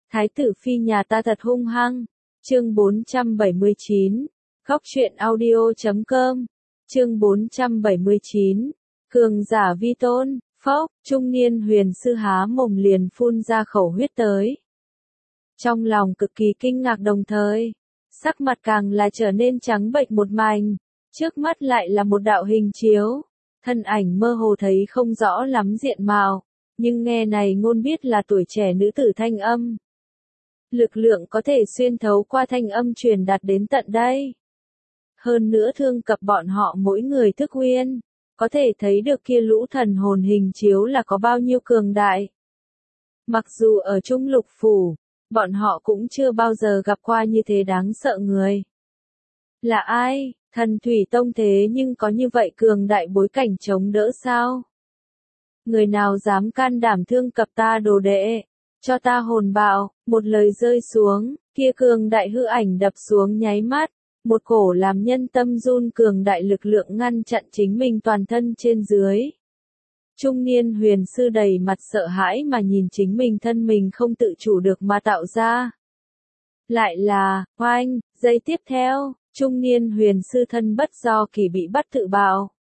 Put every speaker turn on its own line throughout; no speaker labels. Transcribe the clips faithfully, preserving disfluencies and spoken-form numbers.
Thái tử phi nhà ta thật hung hăng. Chương bốn trăm bảy mươi chín. Góc truyện audio chấm com. Chương bốn trăm bảy mươi chín. Cường giả vi tôn. Phốc, trung niên huyền sư há mồm liền phun ra khẩu huyết tới. Trong lòng cực kỳ kinh ngạc đồng thời, sắc mặt càng là trở nên trắng bệch một mảnh, trước mắt lại là một đạo hình chiếu, thân ảnh mơ hồ thấy không rõ lắm diện mạo, nhưng nghe này ngôn biết là tuổi trẻ nữ tử thanh âm. Lực lượng có thể xuyên thấu qua thanh âm truyền đạt đến tận đây. Hơn nữa thương cập bọn họ mỗi người thức nguyên, có thể thấy được kia lũ thần hồn hình chiếu là có bao nhiêu cường đại. Mặc dù ở Trung Lục Phủ, bọn họ cũng chưa bao giờ gặp qua như thế đáng sợ người. Là ai? Thần Thủy Tông thế nhưng có như vậy cường đại bối cảnh chống đỡ sao? Người nào dám can đảm thương cập ta đồ đệ? Cho ta hồn bạo, một lời rơi xuống, kia cường đại hư ảnh đập xuống nháy mắt, một cổ làm nhân tâm run cường đại lực lượng ngăn chặn chính mình toàn thân trên dưới. Trung niên huyền sư đầy mặt sợ hãi mà nhìn chính mình thân mình không tự chủ được mà tạo ra. Lại là, oanh, giây tiếp theo, trung niên huyền sư thân bất do kỳ bị bắt tự bạo.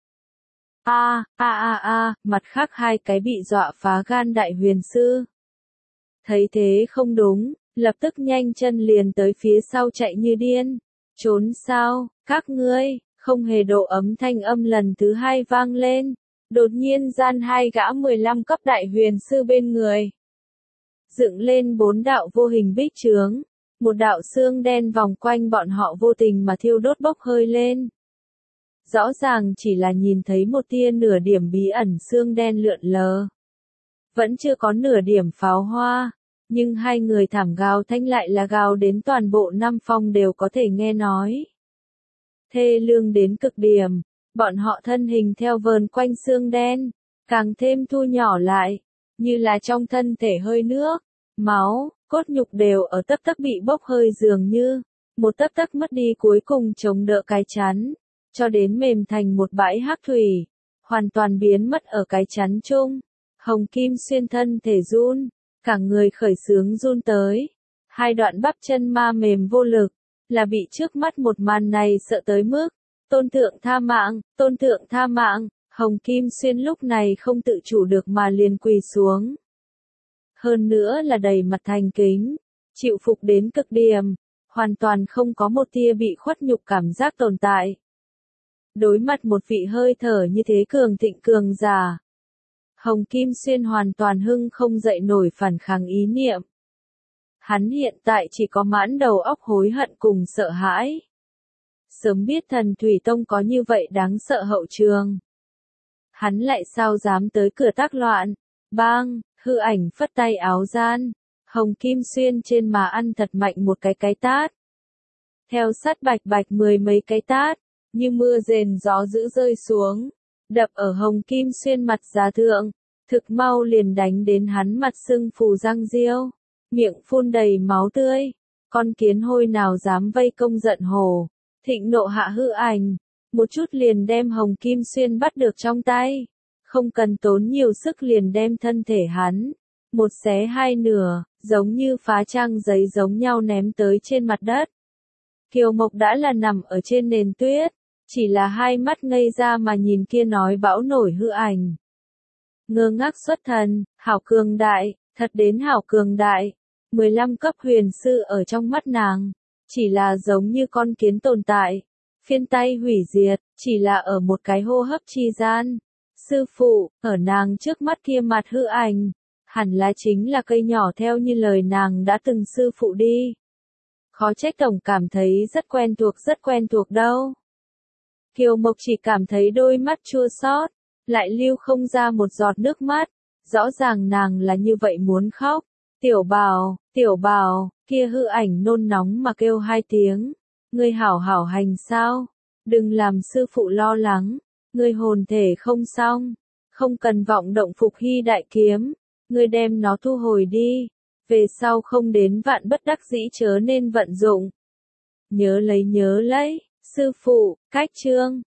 A, a a a, mặt khác hai cái bị dọa phá gan đại huyền sư. Thấy thế không đúng, lập tức nhanh chân liền tới phía sau chạy như điên. Trốn sao, các ngươi, không hề độ ấm thanh âm lần thứ hai vang lên. Đột nhiên gian hai gã mười lăm cấp đại huyền sư bên người. Dựng lên bốn đạo vô hình bích chướng, một đạo xương đen vòng quanh bọn họ vô tình mà thiêu đốt bốc hơi lên. Rõ ràng chỉ là nhìn thấy một tia nửa điểm bí ẩn xương đen lượn lờ. Vẫn chưa có nửa điểm pháo hoa, nhưng hai người thảm gào thanh lại là gào đến toàn bộ năm phong đều có thể nghe nói. Thê lương đến cực điểm. Bọn họ thân hình theo vờn quanh xương đen, càng thêm thu nhỏ lại, như là trong thân thể hơi nước, máu, cốt nhục đều ở tấp tấp bị bốc hơi dường như, một tấp tấp mất đi cuối cùng chống đỡ cái chắn, cho đến mềm thành một bãi hắc thủy, hoàn toàn biến mất ở cái chắn chung. Hồng Kim Xuyên thân thể run, cả người khởi xướng run tới, hai đoạn bắp chân ma mềm vô lực, là bị trước mắt một màn này sợ tới mức. Tôn thượng tha mạng, tôn thượng tha mạng, Hồng Kim Xuyên lúc này không tự chủ được mà liền quỳ xuống. Hơn nữa là đầy mặt thành kính, chịu phục đến cực điểm, hoàn toàn không có một tia bị khuất nhục cảm giác tồn tại. Đối mặt một vị hơi thở như thế cường thịnh cường giả, Hồng Kim Xuyên hoàn toàn hưng không dậy nổi phản kháng ý niệm. Hắn hiện tại chỉ có mãn đầu óc hối hận cùng sợ hãi. Sớm biết Thần Thủy Tông có như vậy đáng sợ hậu trường. Hắn lại sao dám tới cửa tác loạn. Bang, hư ảnh phất tay áo gian. Hồng Kim Xuyên trên mà ăn thật mạnh một cái cái tát. Theo sát bạch bạch mười mấy cái tát, như mưa rền gió dữ rơi xuống. Đập ở Hồng Kim Xuyên mặt giá thượng. Thực mau liền đánh đến hắn mặt sưng phù răng riêu. Miệng phun đầy máu tươi. Con kiến hôi nào dám vây công giận hổ. Thịnh nộ hạ hư ảnh, một chút liền đem Hồng Kim Xuyên bắt được trong tay, không cần tốn nhiều sức liền đem thân thể hắn, một xé hai nửa, giống như phá trang giấy giống nhau ném tới trên mặt đất. Kiều Mộc đã là nằm ở trên nền tuyết, chỉ là hai mắt ngây ra mà nhìn kia nói bão nổi hư ảnh. Ngơ ngác xuất thần, hảo cường đại, thật đến hảo cường đại, mười lăm cấp huyền sư ở trong mắt nàng. Chỉ là giống như con kiến tồn tại, phiên tay hủy diệt, chỉ là ở một cái hô hấp chi gian. Sư phụ, ở nàng trước mắt kia mặt hư ảnh, hẳn là chính là cây nhỏ theo như lời nàng đã từng sư phụ đi. Khó trách tổng cảm thấy rất quen thuộc rất quen thuộc đâu. Kiều Mộc chỉ cảm thấy đôi mắt chua xót, lại lưu không ra một giọt nước mắt, rõ ràng nàng là như vậy muốn khóc. Tiểu Bào, Tiểu Bào, kia hư ảnh nôn nóng mà kêu hai tiếng. Ngươi hảo hảo hành sao? Đừng làm sư phụ lo lắng. Ngươi hồn thể không xong. Không cần vọng động phục hy đại kiếm. Ngươi đem nó thu hồi đi. Về sau không đến vạn bất đắc dĩ chớ nên vận dụng. Nhớ lấy nhớ lấy. Sư phụ, cách chương.